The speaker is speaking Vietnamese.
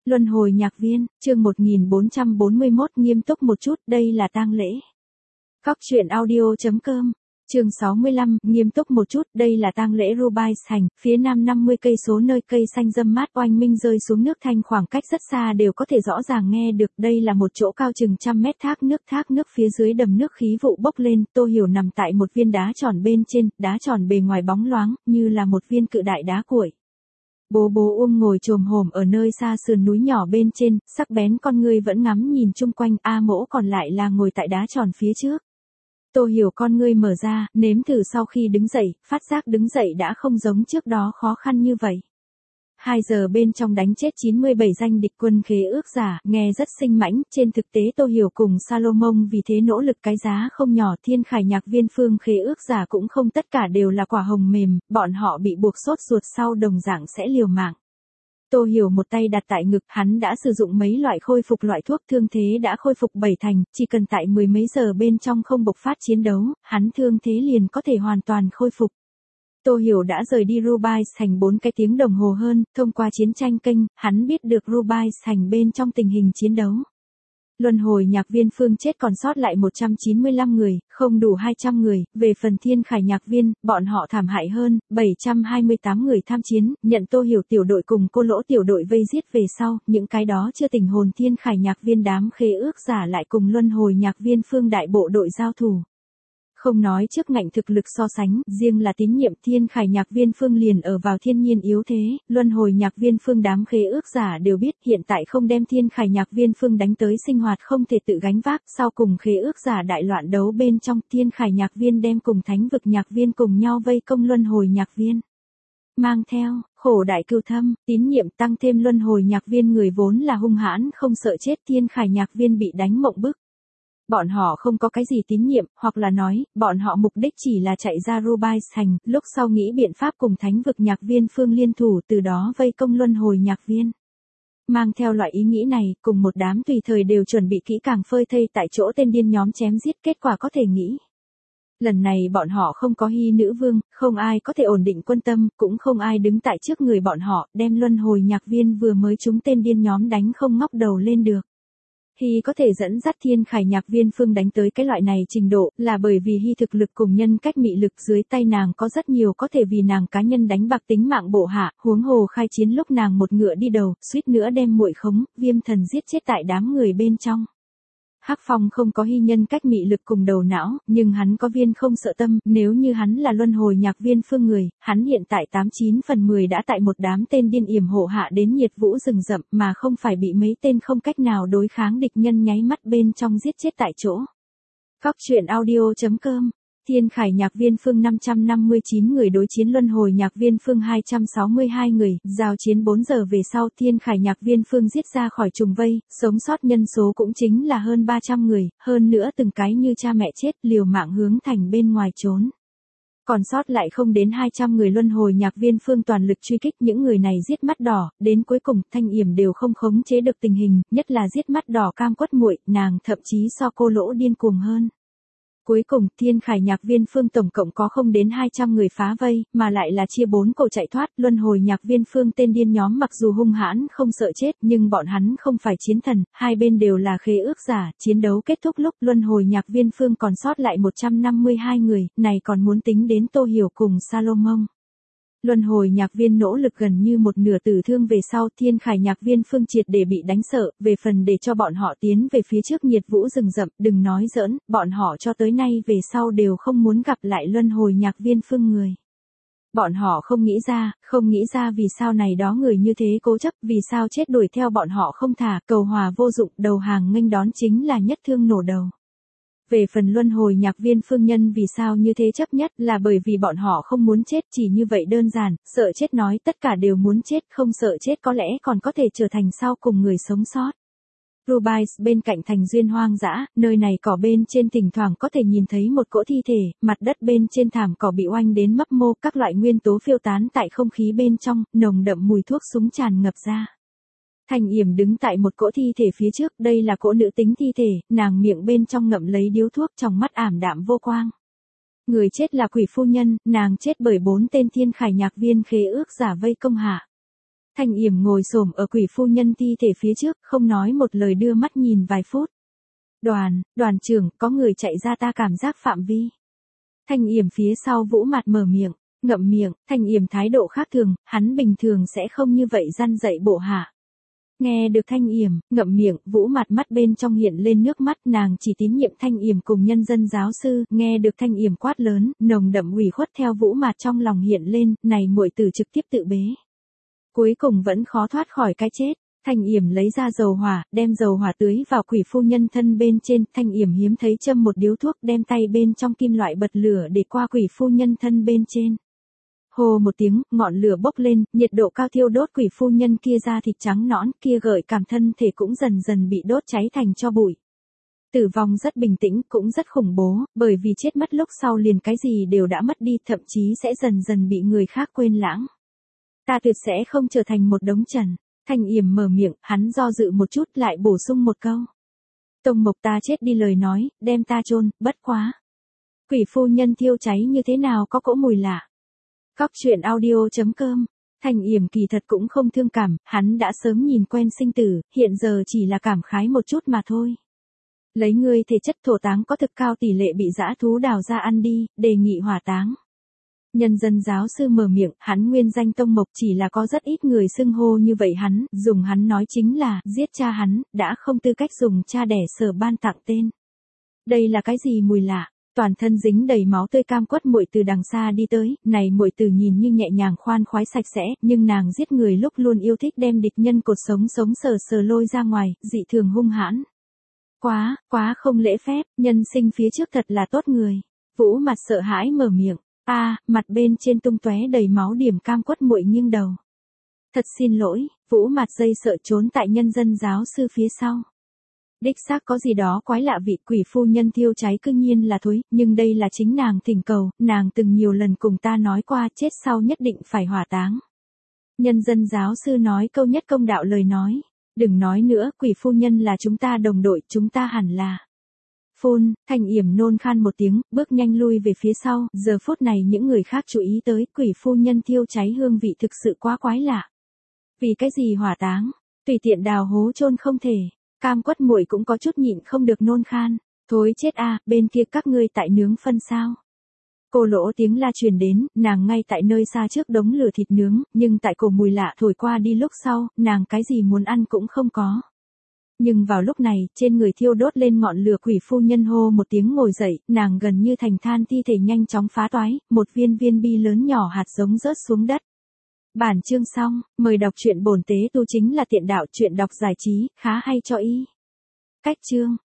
Luân hồi nhạc viên, chương 1441 nghiêm túc một chút, đây là tang lễ. Cóc truyện audio.com, chương 65, nghiêm túc một chút, đây là tang lễ Rubies Thành, phía nam 50 cây số nơi cây xanh râm mát oanh minh rơi xuống nước thanh khoảng cách rất xa đều có thể rõ ràng nghe được, đây là một chỗ cao chừng trăm mét thác nước phía dưới đầm nước khí vụ bốc lên, Tô Hiểu nằm tại một viên đá tròn bên trên, đá tròn bề ngoài bóng loáng, như là một viên cự đại đá cuội. Bố ngồi chồm hổm ở nơi xa sườn núi nhỏ bên trên, sắc bén con ngươi vẫn ngắm nhìn chung quanh, A Mỗ còn lại là ngồi tại đá tròn phía trước. Tô Hiểu con ngươi mở ra, nếm thử sau khi đứng dậy, phát giác đứng dậy đã không giống trước đó khó khăn như vậy. 2 giờ bên trong đánh chết 97 danh địch quân khế ước giả, nghe rất sinh mãnh, trên thực tế Tô Hiểu cùng Salomon vì thế nỗ lực cái giá không nhỏ, Thiên Khải Nhạc Viên phương khế ước giả cũng không tất cả đều là quả hồng mềm, bọn họ bị buộc sốt ruột sau đồng dạng sẽ liều mạng. Tô Hiểu một tay đặt tại ngực, hắn đã sử dụng mấy loại khôi phục loại thuốc, thương thế đã khôi phục 7 thành, chỉ cần tại 10 mấy giờ bên trong không bộc phát chiến đấu, hắn thương thế liền có thể hoàn toàn khôi phục. Tô Hiểu đã rời đi Rubies Thành 4 cái tiếng đồng hồ hơn, thông qua chiến tranh kênh, hắn biết được Rubies Thành bên trong tình hình chiến đấu. Luân hồi nhạc viên phương chết còn sót lại 195 người, không đủ 200 người, về phần Thiên Khải Nhạc Viên, bọn họ thảm hại hơn, 728 người tham chiến, nhận Tô Hiểu tiểu đội cùng Cô Lỗ tiểu đội vây giết về sau, những cái đó chưa tình hồn Thiên Khải Nhạc Viên đám khế ước giả lại cùng Luân hồi nhạc viên phương đại bộ đội giao thủ. Không nói trước ngạnh thực lực so sánh, riêng là tín nhiệm Thiên Khải Nhạc Viên phương liền ở vào thiên nhiên yếu thế, Luân hồi nhạc viên phương đám khế ước giả đều biết hiện tại không đem Thiên Khải Nhạc Viên phương đánh tới sinh hoạt không thể tự gánh vác, sau cùng khế ước giả đại loạn đấu bên trong Thiên Khải Nhạc Viên đem cùng thánh vực nhạc viên cùng nhau vây công Luân hồi nhạc viên. Mang theo, khổ đại cừu thâm, tín nhiệm tăng thêm Luân hồi nhạc viên người vốn là hung hãn không sợ chết, Thiên Khải Nhạc Viên bị đánh mộng bức. Bọn họ không có cái gì tín nhiệm, hoặc là nói, bọn họ mục đích chỉ là chạy ra Rubies Thành, lúc sau nghĩ biện pháp cùng thánh vực nhạc viên phương liên thủ từ đó vây công Luân hồi nhạc viên. Mang theo loại ý nghĩ này, cùng một đám tùy thời đều chuẩn bị kỹ càng phơi thây tại chỗ tên điên nhóm chém giết, kết quả có thể nghĩ. Lần này bọn họ không có Hy nữ vương, không ai có thể ổn định quân tâm, cũng không ai đứng tại trước người bọn họ, đem Luân hồi nhạc viên vừa mới trúng tên điên nhóm đánh không ngóc đầu lên được. Hy có thể dẫn dắt Thiên Khải Nhạc Viên phương đánh tới cái loại này trình độ, là bởi vì Hy thực lực cùng nhân cách mị lực dưới tay nàng có rất nhiều có thể vì nàng cá nhân đánh bạc tính mạng bộ hạ, huống hồ khai chiến lúc nàng một ngựa đi đầu, suýt nữa đem muội khống, Viêm Thần giết chết tại đám người bên trong. Hắc Phong không có Hy nhân cách mị lực cùng đầu não, nhưng hắn có viên không sợ tâm, nếu như hắn là Luân hồi nhạc viên phương người, hắn hiện tại 89 phần 10 đã tại một đám tên điên yểm hộ hạ đến nhiệt vũ rừng rậm mà không phải bị mấy tên không cách nào đối kháng địch nhân nháy mắt bên trong giết chết tại chỗ. Cóc truyện audio.com, Thiên Khải Nhạc Viên phương 559 người đối chiến Luân hồi nhạc viên phương 262 người, giao chiến 4 giờ về sau Thiên Khải Nhạc Viên phương giết ra khỏi trùng vây, sống sót nhân số cũng chính là hơn 300 người, hơn nữa từng cái như cha mẹ chết liều mạng hướng thành bên ngoài trốn. Còn sót lại không đến 200 người Luân hồi nhạc viên phương toàn lực truy kích, những người này giết mắt đỏ, đến cuối cùng Thanh Yểm đều không khống chế được tình hình, nhất là giết mắt đỏ cam quất muội, nàng thậm chí so Cô Lỗ điên cuồng hơn. Cuối cùng, Thiên Khải Nhạc Viên phương tổng cộng có không đến 200 người phá vây, mà lại là chia 4 cổ chạy thoát, Luân hồi nhạc viên phương tên điên nhóm mặc dù hung hãn không sợ chết, nhưng bọn hắn không phải chiến thần, hai bên đều là khế ước giả, chiến đấu kết thúc lúc Luân hồi nhạc viên phương còn sót lại 152 người, này còn muốn tính đến Tô Hiểu cùng Salomon. Luân hồi nhạc viên nỗ lực gần như một nửa tử thương về sau, Thiên Khải Nhạc Viên phương triệt để bị đánh sợ, về phần để cho bọn họ tiến về phía trước nhiệt vũ rừng rậm, đừng nói giỡn, bọn họ cho tới nay về sau đều không muốn gặp lại Luân hồi nhạc viên phương người. Bọn họ không nghĩ ra vì sao này đó người như thế cố chấp, vì sao chết đuổi theo bọn họ không thả, cầu hòa vô dụng, đầu hàng nghênh đón chính là nhất thương nổ đầu. Về phần Luân hồi nhạc viên phương nhân vì sao như thế chấp nhất là bởi vì bọn họ không muốn chết, chỉ như vậy đơn giản, sợ chết nói tất cả đều muốn chết, không sợ chết có lẽ còn có thể trở thành sau cùng người sống sót. Rubies bên cạnh thành duyên hoang dã, nơi này cỏ bên trên thỉnh thoảng có thể nhìn thấy một cỗ thi thể, mặt đất bên trên thảm cỏ bị oanh đến mấp mô, các loại nguyên tố phiêu tán tại không khí bên trong, nồng đậm mùi thuốc súng tràn ngập ra. Thanh Yểm đứng tại một cỗ thi thể phía trước, đây là cỗ nữ tính thi thể, nàng miệng bên trong ngậm lấy điếu thuốc, trong mắt ảm đạm vô quang. Người chết là quỷ phu nhân, nàng chết bởi 4 tên Thiên Khải Nhạc Viên khế ước giả vây công hạ. Thanh Yểm ngồi xổm ở quỷ phu nhân thi thể phía trước, không nói một lời đưa mắt nhìn vài phút. Đoàn trưởng, có người chạy ra ta cảm giác phạm vi. Thanh Yểm phía sau Vũ Mạt mở miệng, ngậm miệng, Thanh Yểm thái độ khác thường, hắn bình thường sẽ không như vậy răn dạy bộ hạ. Nghe được Thanh Yểm, ngậm miệng, Vũ Mạt mắt bên trong hiện lên nước mắt, nàng chỉ tín nhiệm Thanh Yểm cùng nhân dân giáo sư, nghe được Thanh Yểm quát lớn, nồng đậm ủy khuất theo Vũ Mạt trong lòng hiện lên, này muội tử trực tiếp tự bế. Cuối cùng vẫn khó thoát khỏi cái chết. Thanh Yểm lấy ra dầu hỏa, đem dầu hỏa tưới vào quỷ phu nhân thân bên trên, Thanh Yểm hiếm thấy châm một điếu thuốc, đem tay bên trong kim loại bật lửa để qua quỷ phu nhân thân bên trên. Hồ một tiếng, ngọn lửa bốc lên, nhiệt độ cao thiêu đốt quỷ phu nhân kia da thịt trắng nõn, kia gợi cảm thân thể cũng dần dần bị đốt cháy thành tro bụi. Tử vong rất bình tĩnh, cũng rất khủng bố, bởi vì chết mất lúc sau liền cái gì đều đã mất đi, thậm chí sẽ dần dần bị người khác quên lãng. Ta tuyệt sẽ không trở thành một đống trần. Thanh Yểm mở miệng, hắn do dự một chút lại bổ sung một câu. Tông Mộc ta chết đi lời nói, đem ta chôn, bất quá. Quỷ phu nhân thiêu cháy như thế nào có cỗ mùi lạ. Cóc truyện audio.com. Thanh Yểm kỳ thật cũng không thương cảm, hắn đã sớm nhìn quen sinh tử, hiện giờ chỉ là cảm khái một chút mà thôi. Lấy ngươi thể chất thổ táng có thực cao tỷ lệ bị dã thú đào ra ăn đi, đề nghị hỏa táng. Nhân dân giáo sư mở miệng, hắn nguyên danh Tông Mộc, chỉ là có rất ít người xưng hô như vậy hắn, dùng hắn nói chính là, giết cha hắn, đã không tư cách dùng cha đẻ Sở ban tặng tên. Đây là cái gì mùi lạ, toàn thân dính đầy máu tươi cam quất muội từ đằng xa đi tới, này muội từ nhìn như nhẹ nhàng khoan khoái sạch sẽ, nhưng nàng giết người lúc luôn yêu thích đem địch nhân cột sống sờ lôi ra ngoài, dị thường hung hãn. Quá không lễ phép, nhân sinh phía trước thật là tốt người. Vũ Mặt sợ hãi mở miệng. Mặt bên trên tung tóe đầy máu điểm cam quất muội nghiêng đầu. Thật xin lỗi, Vũ Mặt dây sợ trốn tại nhân dân giáo sư phía sau. Đích xác có gì đó quái lạ, vị quỷ phu nhân thiêu cháy cương nhiên là thối, nhưng đây là chính nàng thỉnh cầu, nàng từng nhiều lần cùng ta nói qua chết sau nhất định phải hỏa táng. Nhân dân giáo sư nói câu nhất công đạo lời nói. Đừng nói nữa, quỷ phu nhân là chúng ta đồng đội, chúng ta hẳn là. Phun, Thanh Yểm nôn khan một tiếng, bước nhanh lui về phía sau, giờ phút này những người khác chú ý tới, quỷ phu nhân thiêu cháy hương vị thực sự quá quái lạ. Vì cái gì hỏa táng, tùy tiện đào hố chôn không thể, cam quất muội cũng có chút nhịn không được nôn khan, thối chết bên kia các ngươi tại nướng phân sao. Cô lỗ tiếng la truyền đến, nàng ngay tại nơi xa trước đống lửa thịt nướng, nhưng tại cổ mùi lạ thổi qua đi lúc sau, nàng cái gì muốn ăn cũng không có. Nhưng vào lúc này, trên người thiêu đốt lên ngọn lửa, quỷ phu nhân hô một tiếng ngồi dậy, nàng gần như thành than thi thể nhanh chóng phá toái, một viên bi lớn nhỏ hạt giống rớt xuống đất. Bản chương xong, mời đọc truyện bổn tế tu chính là tiện đạo, truyện đọc giải trí, khá hay cho ý. Cách chương.